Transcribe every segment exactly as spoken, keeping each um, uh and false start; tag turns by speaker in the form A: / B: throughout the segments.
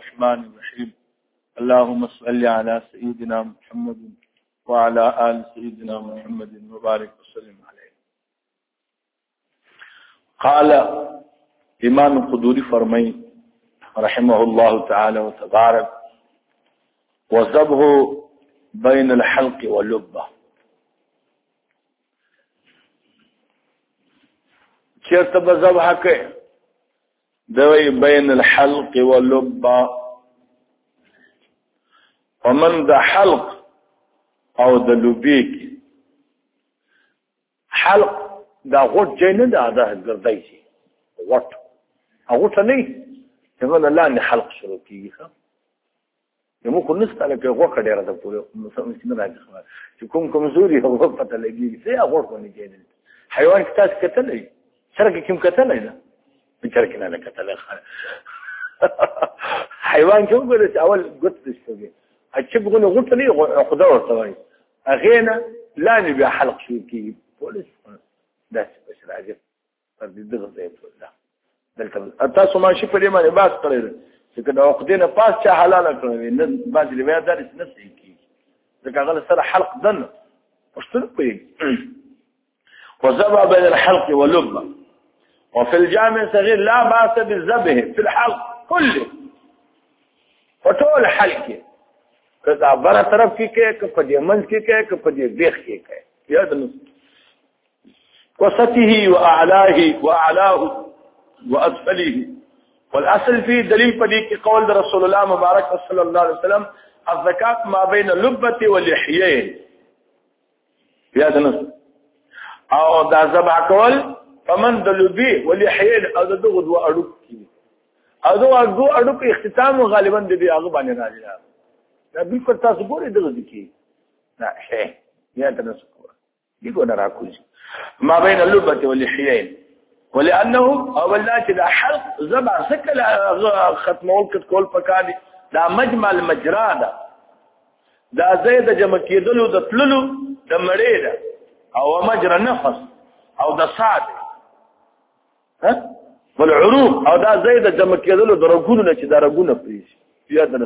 A: الرحمن الرحيم اللهم صل على سيدنا محمد وعلى آل سيدنا محمد وبارك وسلم عليه. قال امام قدوري فرمائے رحمه الله تعالى وتبارك وذبه بين الحلق واللبه. چرته بذبح کې دوی بين الحلق واللبه ومن د حلق او د لبې کې حلق دا غوټ ځای نه ده دا ګرځي شي غوټ هغه ته نه څنګه الله نه حلق شروع کیږي ښه نو کو نسته لکه غوټ ډیره ده پوره مسلمان څنګه راځي چې کوم کمزوري هغه پته لګي څه هغه غوټ ونی کېدل حیوان کې تاسو کتلې سره کوم کتلې نه بچر کې نه کتلې حیوان کوم ګره اول ګوت دشتوي اچ بغونه غوټ نه خدا ورته وایي اغینا لا نبي حلق شو کیږي پولیس دا څه راځي پر دې دغه ځای ته ده دلته تاسو ماشي په دې باندې باس کړی چې کله عقدینه پاس چا حلاله کړی نه بعد روایت درس نه صحیح کیږي ځکه غل سره حلق دن پښتون کوي وذبح بين الحلق واللبه وفي الجامع الصغير لا باس بالذبح في الحلق كله وطول حلقه کدا بر طرف کې کې ک په دې منځ کې کې ک په دې بیخ کې کې یاد نو وسطه واعلاه واعلاه واسفله والاصل فيه دليل په دې کې قول رسول الله مبارک صلی الله علیه وسلم الزکات ما بین اللبه واللحيين یاد نو او دا ذبح کول فمن د لبې واللحيين او دغه دوه اډو کې او دغه دوه اډو کې اختتام غالبا د دې هغه باندې راځي دا بالکل تاسو ګورئ دغه دي نه شي یا تاسو ګورئ دغه نه راکوي ما بين اللبه واللحيين ولانه اولات الحلق زبع سكل ختمول کول پکادي دا مجمع المجرا دا دا زید جمع کېدلو د تللو د مړې دا او مجرى النفس او د صاد ها والعروق او دا زید جمع کېدلو د رګونو چې دا رګونه پریش یا د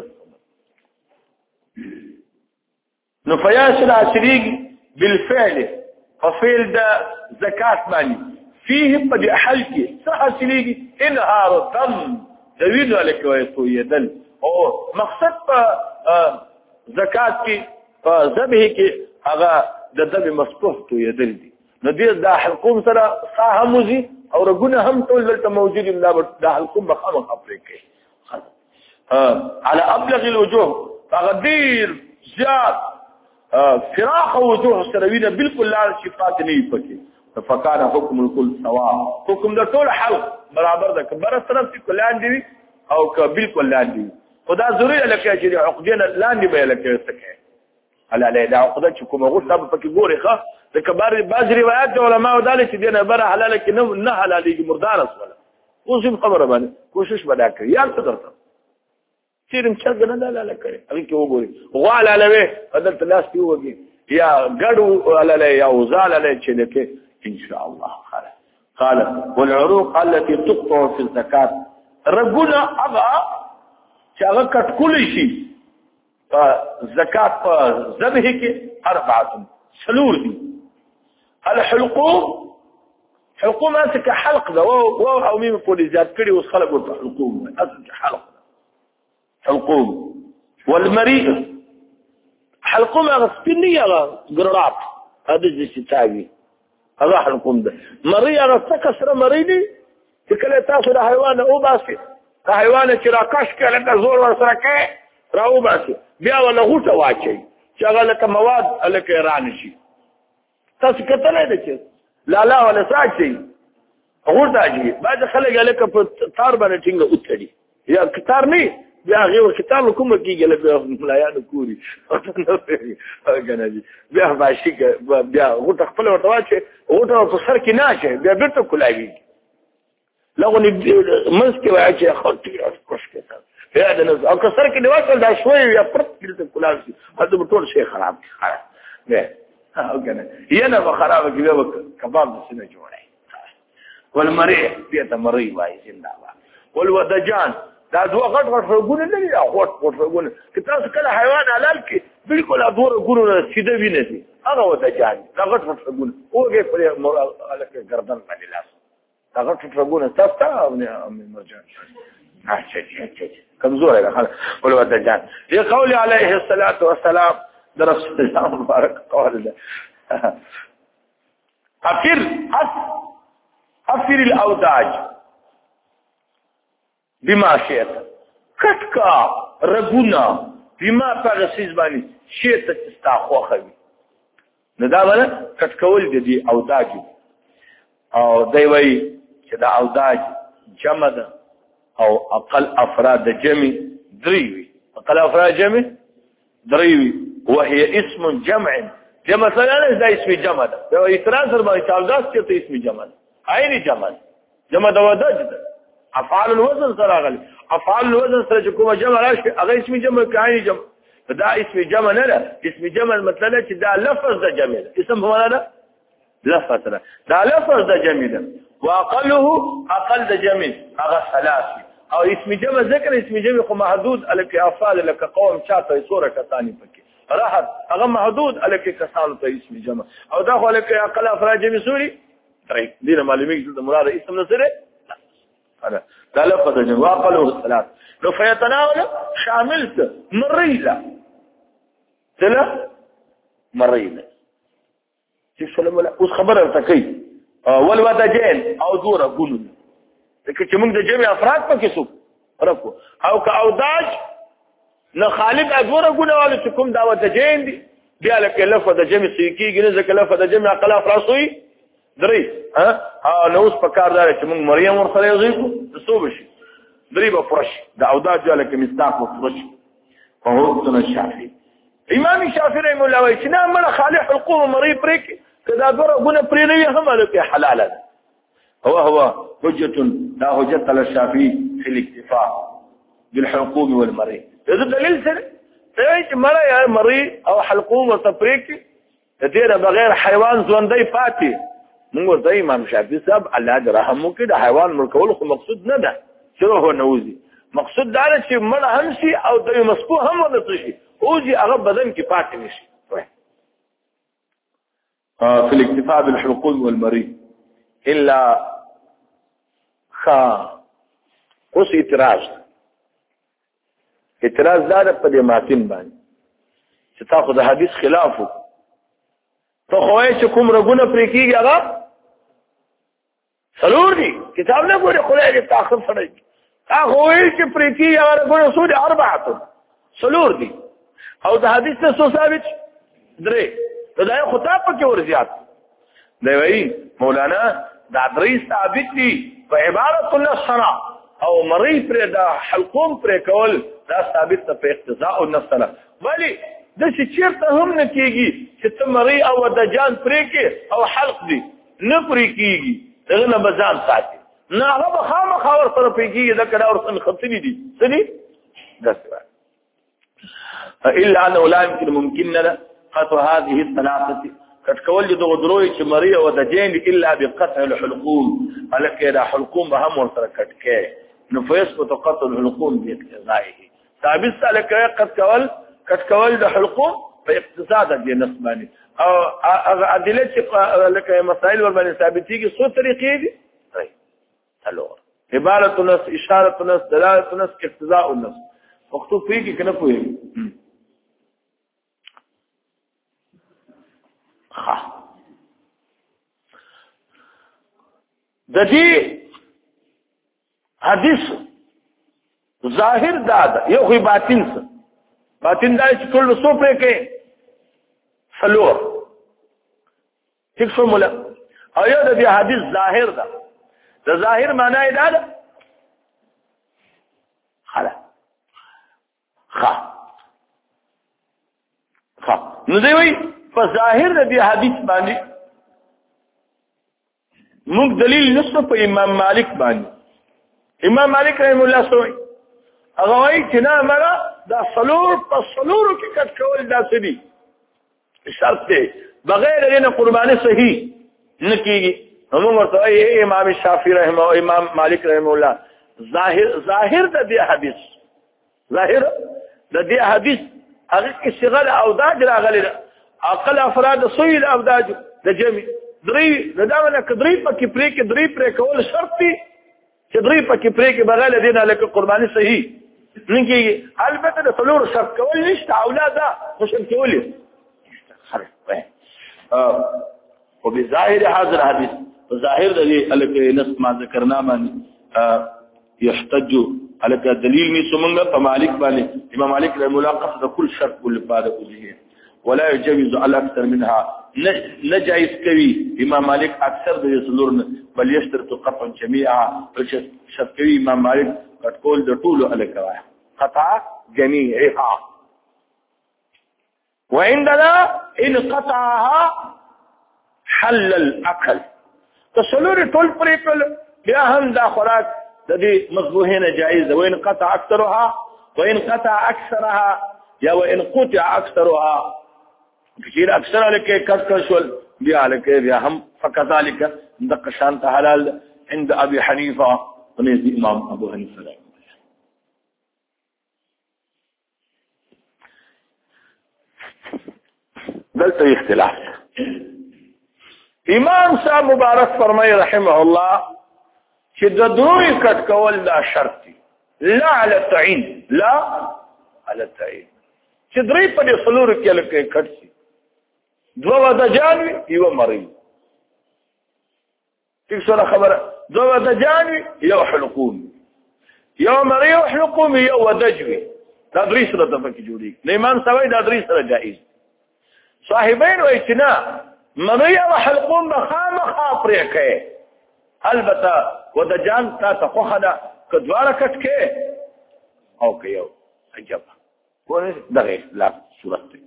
A: نو فياسر عشريق بالفعل ففعل ده زكاة مالي فيه قد حلقي صح عشريق انهار الدم دويد لك ويطوي دل او مقصد زكاة كي فذبه كي اغا ده دم مصطوح توي دل دي ندير ده حلقوم سرا صاحموزي او رقونا هم تول دلت موجود ده حلقوم بخام خبريكي على ابلغ الوجوه فغدير زیاد فراخ وجوه سروینه بالکل لا صفات نه پکې فکان حکم الکل سوا حکم د ټول حلق برابر ده کبر طرف کې کلان دی او ک بالکل لاندې دی خدا ضروري لکه چې عقدین لاندې به لکه سکه على لا دا عقده چې کوم غوښه پکې ګوري ښه د کبر بعض روایت علماء ودال چې دینه بر حلال کې نه نه حلالي مردار ولا اوس خبره باندې کوشش ودا کوي یا څه درته چیرم څنګه نه لاله کړي هغه کې وګوري غوال علوي بدل تلاس دی وږي یا ګړو علله یا وزال علله چې لکه ان شاء الله قال قال والعروق التي تقطع في الزكاه رغنا ابا چې هغه کټ کول شي فزکات په ذبح کې اربعه سلور دي الحلقوم حلقوم اسك حلق ده او او مين په دې ذات کړي اوس خلک ورته حلقوم اسك حلق حلقوم والمريء حلقوم غسبني غراب هذا اللي تاوي هذا حلقوم ده مريء غسكسر مريدي کله تاسو د حیوان او باسي حیوان چې راکش کله د زور ور سره کې راو باسي بیا ولا غوټه واچي چې هغه له مواد الکه ایران شي تاسو کتلای دي چې لا لا ولا ساعتي غوټه اجي بعد خلک الکه په تار باندې ټینګه اوتړي یا کتار نه بیا غیر کتاب کوم کېږي له ملایانو کوري کنه دي بیا باشي بیا غوټه خپل ورته واچي غوټه په سر کې نه شي بیا بیرته کولاوي لغونی منځ کې واچي خاطر خوش کېږي بیا د نو او کسر کې دی وصل دا شوي یا پرت کې کولاوي هغه ټول شي خراب خراب نه او کنه ینا به خراب کې به کباب سینه جوړای والمريء بیا ته مري وای زنده والودجان دا دوه غټ غټ رګونه نه دي غټ غټ رګونه که تاسو کله حیوان حلال کې بالکل دوه رګونه سیده ویني دي هغه ودجان دا غټ غټ رګونه اوګه پر الکه گردن باندې لاس دا غټ غټ رګونه تاسو ته مرجان اچھا اچھا کمزور ہے خلاص ول ودجان یہ قول علیه الصلاۃ والسلام درس الله مبارک قول ده افر افر الاوداج بما شئت کټکا رګونا بما پرسیز باندې شئت تستاخوخوي نو دا ولا کټکول دي اوداج او دی وی چې دا اوداج جمع ده او اقل افراد جمع دریوي اقل افراد جمع دریوي وهي اسم جمع جمع ثلاثه دا اسم جمع ده یو اعتراض ور باندې اوداج چې اسم جمع ده عین جمع جمع د وداج ده افعال الوزن سره غلي افعال الوزن سره کومه جمع راشي هغه اسم جمع کایني جمع دا اسم جمع نه ده اسم جمع مطلب چې دا لفظ د جمع ده اسم هو نه لفظ ده دا لفظ د جمع ده واقله اقل د جمع هغه ثلاثه او اسم جمع ذکر اسم جمع خو محدود الک افعال لك قوم چاته سوره کتانی پکې راحت هغه محدود الک کسانو ته اسم جمع او دا خو الک اقل افراد جمع سوري درې دینه معلومیږي د مراد اسم نه سره هذا دا لفظ جمع واقله الثلاث لو فيتناول شاملت مريله تلا مريله چې سلام الله اوس خبره تکي ول ودجين او دوره ګونو لکه چې موږ د جمع افراد پکې سو رکو او که اوداج نه خالد ادوره ګونوال چې کوم دا ودجين دي بیا لکه لفظ د جمع سيکيږي نه ځکه لفظ د جمع اقل افراد سوی درې ها نو اوس په کار دار چې موږ مریم ورسره یو ځای کو څه وشي درې به فرش د اوداج لکه مستاق فرش په وختو الشافعي امام شافعي رحمه الله وایي چې نه مړ خالق حقوق مريض پرې کدا دوره ګونه پرې نه هم لکه حلال ده هو هو حجه لا حجه على الشافعي في الاكتفاء بالحقوق والمريض اذا دلیل سره چې مړ یا مريض او حلقوم وتفريق دې بغیر حیوان ژوندۍ فاتي موږ د امام شافعي صاحب الله دې رحم وکړي د حیوان ملکول خو مقصود نه ده چې هو نوزي مقصود دا چې مړ هم شي او د مسکو هم ونڅ شي او چې هغه بدن کې پاتې نشي في الاكتفاء بالحلقوم والمريض الا خا اوس اعتراض اعتراض دا په دې ماتن باندې چې تاسو د حدیث خلاف ته خوای چې کوم رګونه پرې کیږي هغه سلور دي کتاب نه ګوره خدای دې تاخر سره هغه وایي چې پرې کیږي هغه رګونه سود اربعه سلور دي او د حدیث ته څه ثابت درې دا یو خطاب پکې ور زیات دی وایي مولانا دا درې ثابت دي په عبارت النصر او مری پر دا حلقوم پر کول دا ثابت په اقتضاء النصر ولی د څه چیرته هم نه کیږي چې تمری او دجان پرې کې او حلق دي نه پرې کیږي دغه نه بزان ساتي نه هغه خامخ اور سره پرې کیږي دا کړه اور څنګه خپلې دي سني دسره الا انه لا يمكن ممكننا قطع هذه الثلاثه کټکول دي دغه دروي چې مری او دجان الا بقطع الحلقوم الکه دا حلقوم به هم ور سره کټکه نو فيسقط قطع الحلقوم باقتضائه ثابت سالک کټکول کټکول د حلقوم په اقتصاد دي نسباني او ادله چې لکه مسائل ور باندې ثابتيږي څو طریقې دي صحیح څلور عبارت النص اشاره النص دلاله النص اقتضاء النص مکتوب پیږي کنه پوي ها د دې حدیث ظاهر دا یو خو باطن څه باطن دا چې ټول څو پرې کې فلور ټیک شو مولا او یو د دې حدیث ظاهر دا د ظاهر معنی دا ده خلا خا خا نو دی وی په ظاهر د دې حدیث باندې موږ دلیل نشته په امام مالک باندې امام مالک رحم الله سوی هغه وايي چې نه مرا دا سلور په سلور کې کټ کول دا سدي شرط دی بغیر دې قرباني صحیح نه کیږي هم ورته ای امام شافعي رحم الله امام مالک رحم الله ظاهر ظاهر د دې حدیث ظاهر د دې حدیث هغه کې صيغه اوداج راغلي عقل افراد سویل اوداج د جمع درې د داونه کدرې پکې پرې کې درې پرې کول شرط دي چې درې پکې پرې کې بغل دینه لکه قرباني صحیح نګي البته د فلور شرط کول نشته اولاد مشن کولې خرف اه وبظاهر هذا الحديث ظاهر الذي الذي نص ما ذكرنا من يحتج على دليل من سمنه فمالك بالي امام مالك الملاقص كل شرط كل بعد وجهه ولا يجوز على اكثر منها نجائز كوي امام مالك اكثر د يسلورن بل يشترط قطعا جميعا شرط كوي امام مالك قد قول د طول الكوا قطع جميعها وعندنا ان قطعها حل الاكل تسلور طول پریکل بیا هم دا خوراک د دې مذبوحینه جائز ده وان قطع اكثرها وان قطع اكثرها یا وان قطع اكثرها كثير اكثر لك كسكشول بیا لك بیا هم فكذلك دق شانت حلال عند ابي حنيفه ونزل امام ابو حنيفه دلته اختلاف امام صاحب مبارک فرمای رحمه الله چې د دوی کټ کول دا شرط لا على التعين لا على التعين چې درې په دې فلور کې لکه کټ شي دوه د جانوي یو مری تاسو خبره دوه د جانوي یو حلقوم یو مری یو حلقوم یو ودجوي دا درې سره د پکې جوړي نه امام صاحب دا درې سره جائز صاحبین و اتنا مریا و حلقوم بخام خاپری که البته و د جان تا تخوخده کدواره کت که او که یو عجب دغه اختلاف صورت دی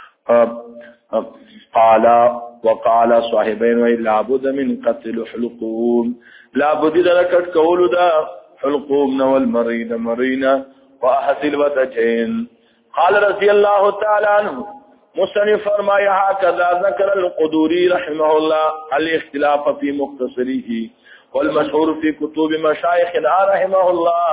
A: قال وقال صاحبین و لابد من قتل حلقوم لابد لکت کولو دا حلقوم نوال مرین مرین و احسل و دجین قال رضی اللہ تعالی عنہ مصنف فرمایا هكذا ذكر القدوري رحمه الله الاختلاف في مختصره والمشهور في كتب مشايخنا رحمه الله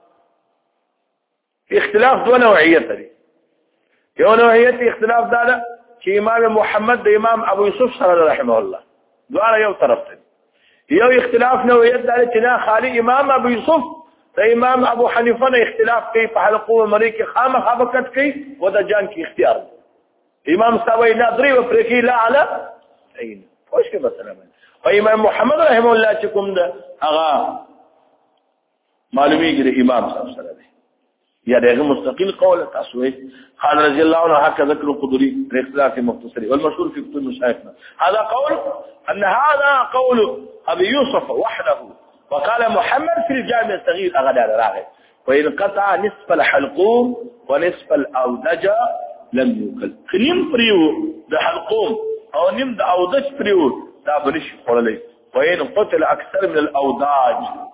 A: اختلاف دو نوعيات دي یو نوعيت اختلاف دا چې امام محمد د امام ابو يوسف سره رحمه الله دواړه یو طرف ته یو اختلاف نوعيت دا چې نه خالي امام ابو يوسف د امام ابو حنیفه نه اختلاف کوي په حلقو مری کې خامخا وکټ کوي و د جان کې اختیار امام سوي نظري وفريقي لا على عين خوش کې مثلا وامام محمد رحمه الله چې کوم ده هغه معلومیږي امام صاحب سره ده یا دغه مستقل قول تاسوي قال رضي الله عنه هكذا ذكر القدري الاختلاف المختصر والمشهور في كتب مشايخنا هذا قول ان هذا قول ابي يوسف وحده وقال محمد في الجامع الصغير اغدار راغب وان قطع نصف الحلقوم ونصف الاودجه لم يوكل خنیم پریو د حلقوم او نیم د اودج پریو دا بنش خورلې وین قتل اکثر من الاوداج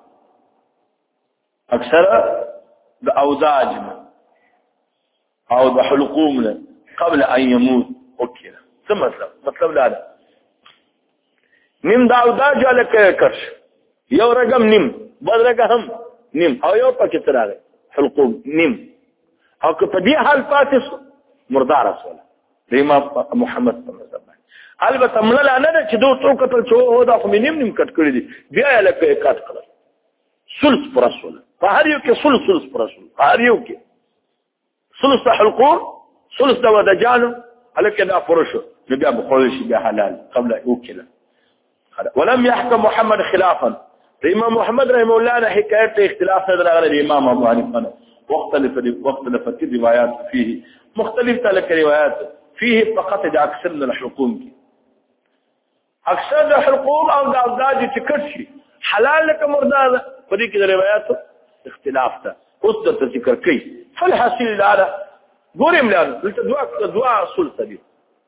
A: اکثر د اوداج او د حلقوم قبل ان يموت وكذا ثم مطلب مطلب لا نیم د اوداج لکه کرش یو رقم نیم بل رقم نیم او یو پکې تراغه حلقوم نیم او که په دې حال پاتې مردار رسول امام محمد صلی الله علیه وسلم البته ملل نه چې دوه ټوکټل چې هو دا خو نیم نیم کټ کړی دي بیا یې لکه کټ کړل ثلث پر رسول په هر یو کې ثلث ثلث پر رسول په هر یو کې ثلث حلقوم ثلث د ودجانو الکه دا فرشو بیا بقول شي بیا حلال قبل اوكله ولم يحكم محمد خلافا امام محمد رحمه الله نه حکایت اختلاف نظر غیر امام ابو حنیفه واختلف واختلفت الروايات فيه مختلف تلك روايات فيه فقط اكثر من الحلقوم اکثر د حلقوم او د اوداج ټکټ شي حلال لك مردار په دې کې روایت اختلاف ده اوس د ذکر کوي فالحاصل لاره ګورم لاره دلته دعا دعا اصول دي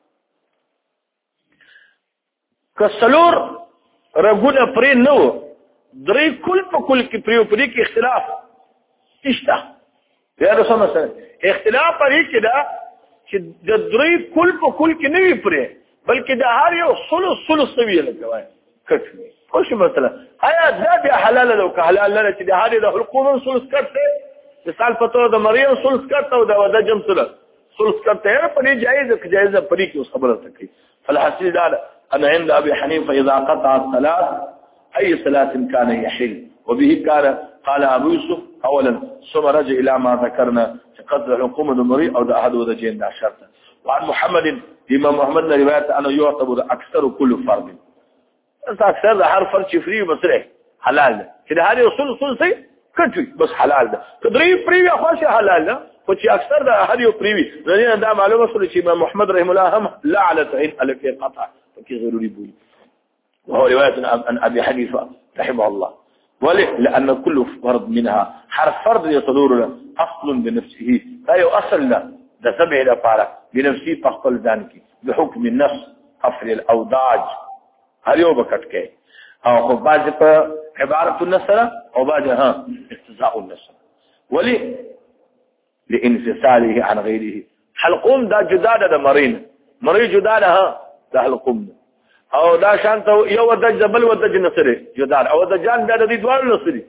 A: کسلور رغونه پرې نو درې کل په کل کې پرې په دې کې اختلاف نشته یا د سم سره اختلاف پرې کې دا چې د درې کل په کل کې نه وي پرې بلکې د هر یو ثلث ثلث وی لګوي کټ خوش مثلا آیا دا بیا حلال ده او که حلال نه چې د هغې د حلقوم سلس کټ دی مثال په توګه د مریم سلس کټ او د ودجم سله سلس کټ دی په دې جایز که جایز په دې کې اوس خبره ته کوي فالحسي دا أن عند أبي حنيفة إذا قطع الصلاة أي صلاة كان يحل وبه كان قال أبو يوسف أولا ثم رجع إلى ما ذكرنا قدر الحكومة المريء أو ده أحد وذجين ده شرطا وعن محمد إمام محمد رواية أنه يعتبر أكثر كل فرد أنت أكثر ده حرف فرد شفري ومسرح حلال ده كده هذه أصول أصول سي كتوي بس حلال ده تدري بريوي أخواشي حلال ده وشي أكثر ده هذه بريوي لأن ده معلومة صلى إمام محمد رحمه الله هم لا على تعين على في قطع فكي غير ريبوي وهو رواية عن أبي حنيفة رحمه الله وليه لأن كل فرد منها حرف فرد يصدور له أصل بنفسه لا يؤصل له ده سبع الأفعال بنفسه فقل ذلك بحكم النص أفر الأوداج هل يوبكت كي أو خباز عبارة النصر أو بعدها استزاء النصر وليه لانفصاله عن غيره حلقوم دا جدادة دا مرين مرين جدادة ها دا حلقوم او دا شانت یو دج بل ودج نصري جدار او دجان دا د دوار نصري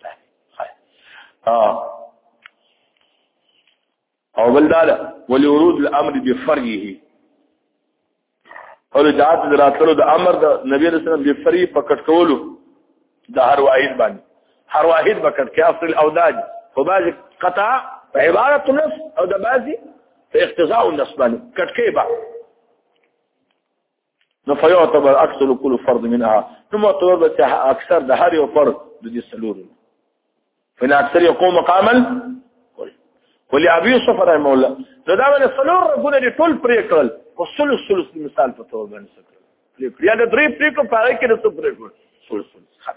A: اه او بل دا ولورود الامر بفرعه او جاءت دراتلو د امر د نبی رسول الله بفرعه پکټ کولو د هر واحد باندې هر واحد پکټ کې اصل الاوداج وباج قطع عباره النص او د بازي في اقتضاء النص باندې کټ کې با فيعتبر أكثر كل فرد منها ثم يعتبر أكثر ده هاري وفرد دي السلور فإن أكثر يقوم مقاما ولأبي يوسف رحمه الله لدعنا السلور ربنا دي طول بريكل والسلس سلس مثال فتوى بان سكر يعني دري بريكل فاريك دي سبريكل سلس سلس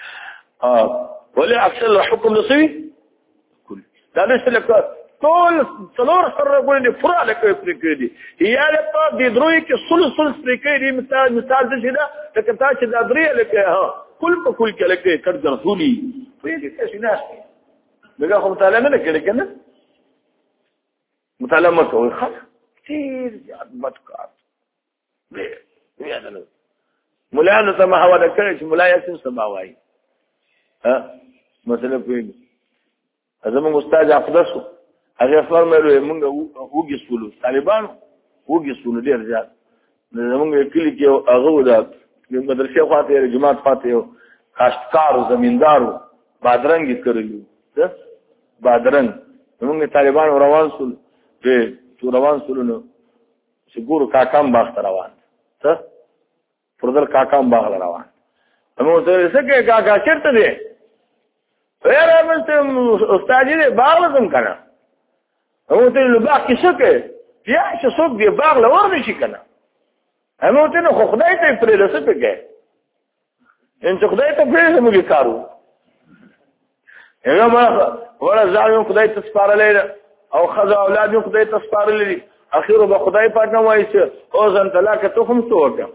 A: ولي أكثر الحكم نصيبي كل ده نسلك ټول څلور سره غوړي فرا لکه پرې دي یا په دې دروي کې سل سل پرې دي مثال مثال څه ده لکه تاسو چې د درې لکه ها کل په کل کې لکه کډ درځولي په دې کې څه نه دغه خو مطالعه نه کړي کنه مطالعه مکوئ خلاص كثير بدکار بیا نه مولانا ته ما حواله کړی چې مولا یاسین سبا وایي ها مثلا په ازمن استاد اقدسو هغه فرمایله موږ وګي سولو طالبان وګي سولو ډیر ځات موږ کلی کې هغه د مدرسې خواته جماعت خواته کاشتکار زمیندارو بادرنګ کړلو څه بادرنګ موږ طالبان روان سول په تو روان سول نو شګورو کاکام باغ روان څه پردل کاکام باغ روان نو ته څه کې کاکا چیرته دی ویره مته استاد دې باغ لازم کنه هو ته له باغ کې څه کوي بیا چې څوک دی باغ لور نشي کنه همو ته نو خدای ته پرې رسې پکې ان څه خدای ته پرې موږ کارو هغه ما ولا ځایم خدای ته سپارلې او خزا اولاد یې خدای ته سپارلې اخیرو به خدای پاک نه وایي چې او ځن طلاق ته هم څه وکړه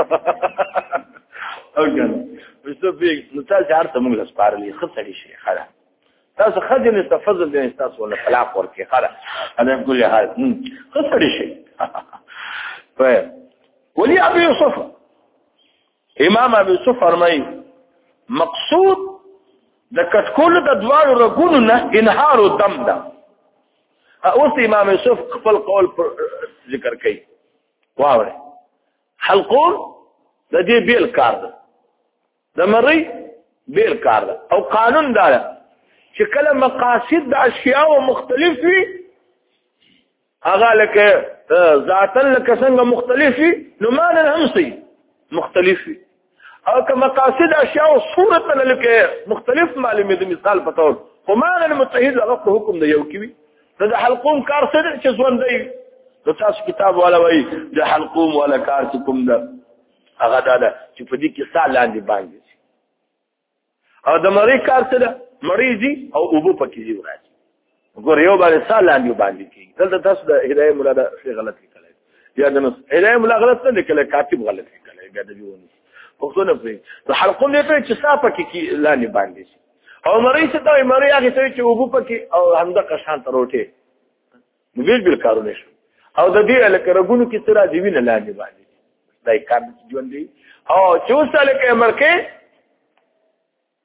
A: او کنه وسو به نو تاسو هرڅه موږ له سپارلې خسړې شي خلاص تاسو خځې تفضل دې تاسو ولا طلاق ورکړي خلاص انا بقول هذا خسړې شي طيب ولي ابي يوسف امام ابي يوسف فرمای مقصود د کټکول د دوار رګونو نه انهار دم ده اوس امام يوسف خپل قول ذکر کوي واوره حلقون د دې بیل کار ده د مری بیل کار ده او قانون دا چې کله مقاصد د اشیاء مختلف وي هغه لکه ذاتاً لکه څنګه مختلف وي نو معنی هم سي مختلف وي او که مقاصد اشیاء صورتا لکه مختلف معلومه د مثال په تور خو معنی متحد هغه حکم دی یو کی د حلقوم کار څه چې ځوان دی د تاسو کتاب والا وایي د حلقوم ولا کار چې کوم ده هغه دا ده چې په دې کې سال لاندې باندې او د مری کار څه ده مریضي او ابو پکې دی ورته وګور یو باندې سال لاندې باندې کی دلته تاسو د هدايه مولا دا څه غلط کړی یا د نو هدايه مولا غلط نه کړی کاتب غلط کړی بیا د جوړ پښتو نه پری د حلقوم دې ته چې صافه کې لاندې باندې او مری څه ته مری هغه څه چې ابو پکې او همدا قشان تروټه نو بیل بیل کارونه شو او د دې لکه رګونو کې تر راځي نه لاندې باندې دای کار ژوند دی او چې وساله کې امر کې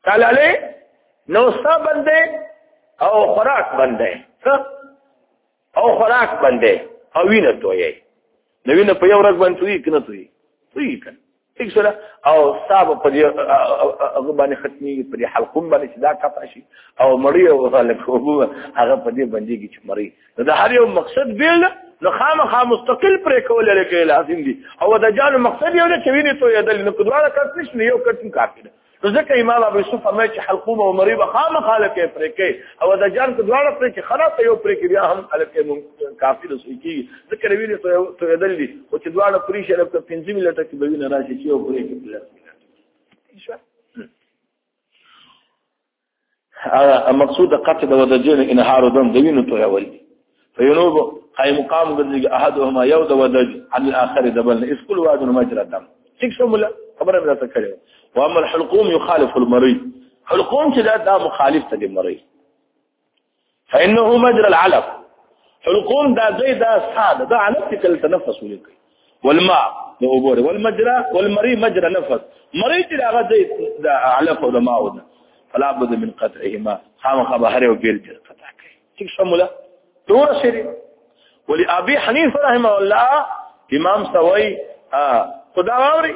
A: تعالی نو سا بندې او خوراک بندې او خوراک بندې او وینه توي نو وینه په یو ورځ باندې توي کنه توي توي کنه ٹھیک سره او صاحب په دې هغه باندې ختمي په دې حلقوم باندې چې دا قطع شي او مړی او هغه هغه په دې باندې کې چې مړی دا هر یو مقصد بیل نو خامخا مستقل پرې کول لکه لازم دي او دا جان مقصد یو چې ویني تو یدل نو کډواله کټ نشي یو کټ کافي ده نو ځکه امام ابو یوسف فرمایي چې حلقوم او مړی به خامخا لکه پرې کوي او دا جان کډواله پرې چې خلاص یو پرې کې بیا هم لکه کافي ده سې کی ځکه ویني تو تو یدل دي او چې دواړه پرې شي لکه پنځه ملته کې به ویني راشي چې یو پرې کې بل المقصود قتل ودجين انهار دم دوين تو يولي فينوب قائم مقام قد احدهما يود ودج عن الاخر دبل اسكل واد مجرى الدم تكسم لا خبر من تكلم واما الحلقوم يخالف المريض حلقوم كذا ده مخالف للمريض فانه مجرى العلف حلقوم ده زي ده ساده ده علف تتنفس ولك والماء لأبوره والمجرى والمريض مجرى نفس مريض ده غزي ده علف وده ماء وده فلا بد من قطعهما خام خبره وبيرجع قطع كي تشمله دور شري ولأبي حنيفة رحمه الله امام سوي اه خداوري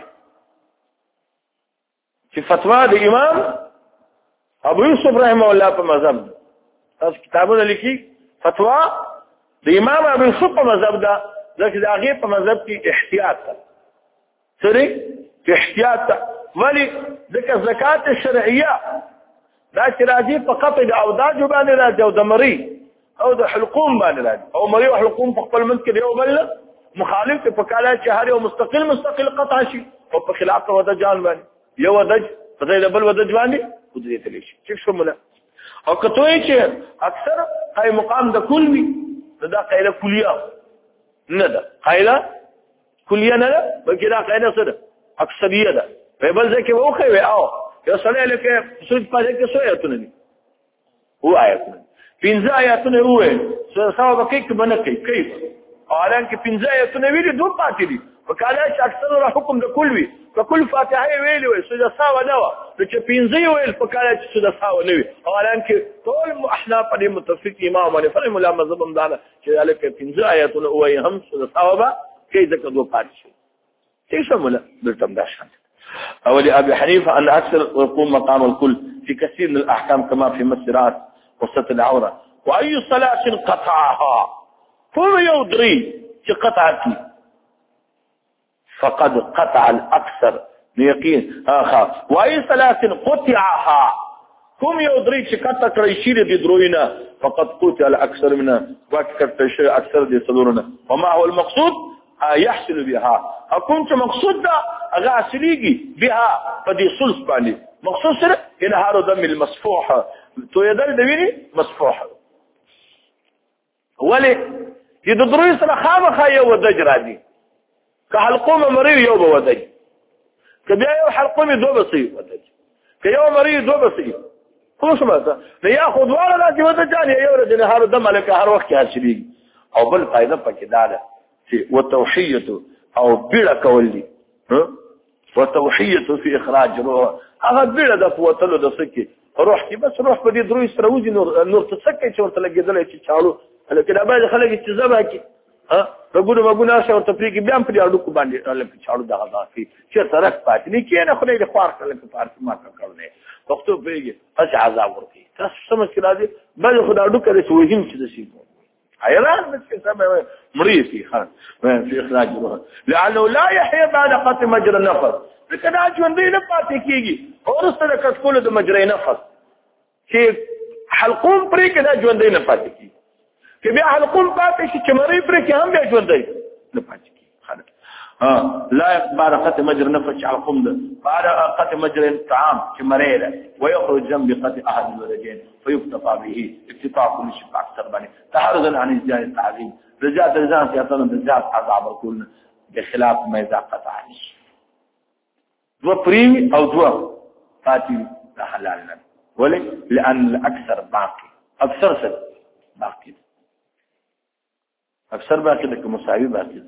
A: في فتوى الامام ابو يوسف رحمه الله في مذهب تاس كتابونه لكي فتوى الامام ابو يوسف في مذهب ده ذاك ده غير في مذهب کې احتياط سري في احتياط ولي ذکر زکات الشرعيه دا چې راځي فقط د اوداج باندې راځي او د مری او د حلقوم باندې راځي او مری او حلقوم په خپل منځ کې یو بل مخالف په کاله چې هر یو مستقل مستقل قطع شي او په خلاف د جان باندې یو ودج په ځای د بل ودج باندې قدرت لري چې شموله او کته چې اکثر قای مقام د کل وی دا قاعده کلیه نه ده قاعده کلیه نه ده بلکې دا قاعده څه ده اکثریه ده په بل ځای کې وخه وي او یو سره لکه سوچ پاتې کې څه آیاتونه دي هو آیاتونه پنځه آیاتونه وې څه سبب کې کې باندې کوي کیف اعلان کې پنځه آیاتونه ویلي دوه پاتې دي وکاله چې اکثر حکم د کل وی فكل فاتحه ویلي وي سودا ساو نه و چې پنځه ویل فکاله چې سودا ساو نه وي اعلان کې ټول احنا په متفق امام باندې فرم ولا مذهب دانا چې لکه پنځه آیاتونه وې هم سودا ساو به کې ځکه دوه پاتې شي څه شموله دلته دا شان أو لأبي حنيفة أن أكثر يقوم مقام الكل في كثير من الأحكام كما في مسرات وسط العورة وأي صلاة قطعها ثم يودري قطعتي فقد قطع الأكثر بيقين آخر وأي صلاة قطعها ثم يودري قطع كريشير بدروينا فقد قطع الأكثر منها وأكثر شيء أكثر دي صدورنا وما هو المقصود يحصل بها اكون مقصود ده اغا اصليږي بها بدي صلص باندې مقصود سره انهار دم المصفوح تو يدل دويني مصفوح ولي يدري سره خامخه یو ودج راځي که حلقوم مری یو به ودج که بیا یو حلقوم دو بسي ودج که یو مری دو بسي خو شو ماته نه ياخذ ولا راځي ودج يعني یو ورځ انهار دم لکه هر وخت حاصلېږي او بل فائدہ پکې ده وتوحيه او بلا کولي ها وتوحيه في اخراج روح هغه بلا د قوتلو د سکه روح کی بس روح په دې دروي سره وځي نور نور تسکه چې ورته لګیدل چې چالو لکه دا به خلک چې زبا کی ها وګورو وګورو شاو ته پریږي بیا په اړو کو باندې لکه چالو دغه ځافي چې ترک پات نه کینه خو دې خوار کله په پارت ما کړل وختو پیږي اس عذاب ورکی تاسو سمجھ کې راځي بل خدای اډو کوي چې وهم چې د شي حيران مسكين سبب مريسي خان في اخراج الروح لانه لا يحيى بعد قطع مجرى النفس لكن اجون دي نفاتي کیږي اور سره کټکول د مجرى نفس چې حلقوم پرې کې دا ژوند دی نه پاتې کیږي چې بیا حلقوم پاتې شي چې مری پرې کې هم بیا ژوند دی نه پاتې کیږي خالد ها لا بعد قطع مجرى النفس حلقوم ده بعد قطع مجرى الطعام چې مری ده ويخرج جنب قطع احد الوجهين فيكتفى به اكتفاء كل شيء اكثر بني تحرزا عن ازدياد التعظيم رجعت رجعت سيطان رجعت عذاب الكل بخلاف ما اذا قطع دو بري او دو فاتي حلالنا ولي لان الاكثر باقي اكثر سر باقي اكثر باقي لك مساوي باقي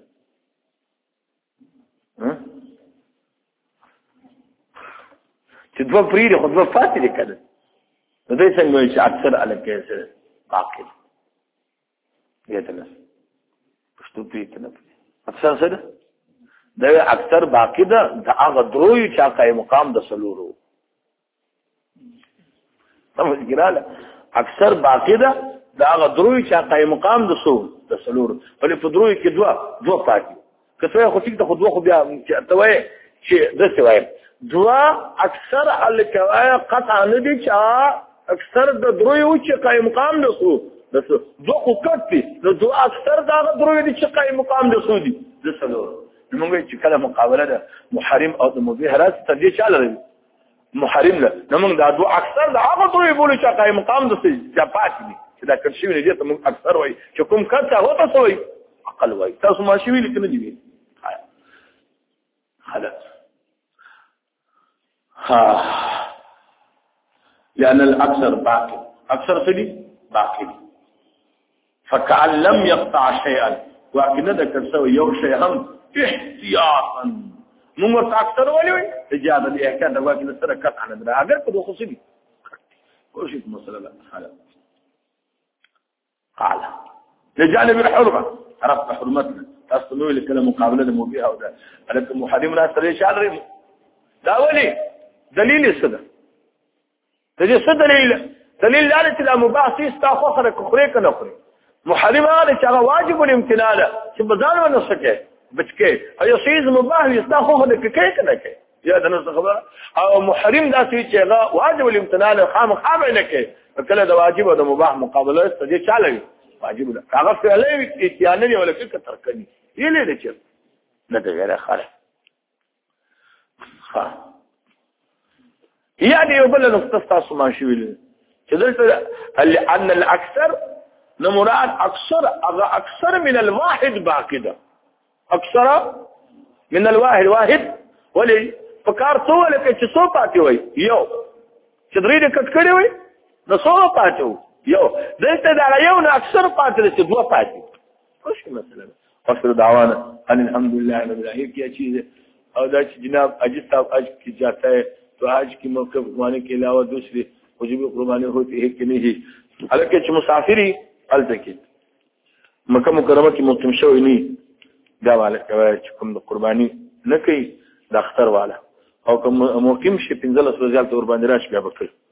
A: چې دوه پریری خو دوه فاتې دي کنه نو دې څنګه چې اکثر الکه سره باقي دي دې پښتو پریته نه اکثر سره دا اکثر باقي ده د هغه دروي چې قائم مقام د سلورو سمجھ ګراله اکثر باقي ده دا هغه دروي چې قائم مقام د سو د سلورو په په دروي کې دوه دوه پاتې کته خو ټیک ته خو دوه خو بیا چې ته وای چې د څه وای دوه اکثر الکوایا قطعا نه دي چې اکثر د دروي او چې قائم مقام د سو د سو دوه خو کټي نو دوه اکثر دا هغه دروي دي چې قائم مقام د سو دي د سلورو موږ چې کله مقابله ده محرم او د مبيح راس ته دي چاله لري محرم له نو موږ دا دوه اکثر دا هغه دوی بوله چې قائم مقام د څه پات دي چې دا کرشي نه دي ته موږ اکثر وای چې کوم کته هو تاسو وای اقل وای تاسو ما شي ویل کنه دي خلاص ها لأن الأكثر باقي أكثر سدي باقي فكأن لم يقطع شيئا وأكن ذكر سوى يو شيء هم احتياطا نمر اکثر ولي وي اجازه دي احکام دا واکه سره کټ نه ده اگر په خصوصي دي کوشش مسله لا حاله قال لجانب الحرمه عرفت حرمتنا تستمع لكلام مقابله المبيح او ده لكن محرم لا سره شال دا ولي دليل الصدر تجي صدر دليل دليل لا لا مباح استاخره كخري كنخري محرم هذا چې واجب الامتناع چې بزان ونه سکے بچکه ايو شيء مباح يستاخذ هذا كيف كده كده يا ده نص خبر او محرم ده شيء چې واجب الامتناع خام خام نه کې کله ده واجب او ده مباح مقابله ستدي چاله واجب ده هغه فعلی اتيان نه ولا فکر ترکني یې نه چې نه ده غیر خاله ها يعني يقول نقطه تاسو ما شویل چې دلته ان الاكثر نمراد اكثر اكثر من الواحد باقي اکثر من الواحد واحد ولي فکار څو لکه چې څو پاتې وي یو چې درې د کټ کړي وي نو څو پاتې یو دلته دا یو نه اکثر پاتې چې دوه پاتې خوش مثلا اخر دعوانا ان الحمد لله رب العالمین کیا چیز ہے اور دا جناب اجز صاحب اج کی جاتا ہے تو آج کی موقع قربانی کے علاوہ دوسری وجوب قربانی ہوتی ہے کہ نہیں حالانکہ چې مسافری التکی مکه مکرمه کې مقیم شوی نه دا والا چې کوم د قرباني نه کوي د اختر والا او کوم مقیم شي پنځلس ورځې ته ور باندې راشي بیا وکړي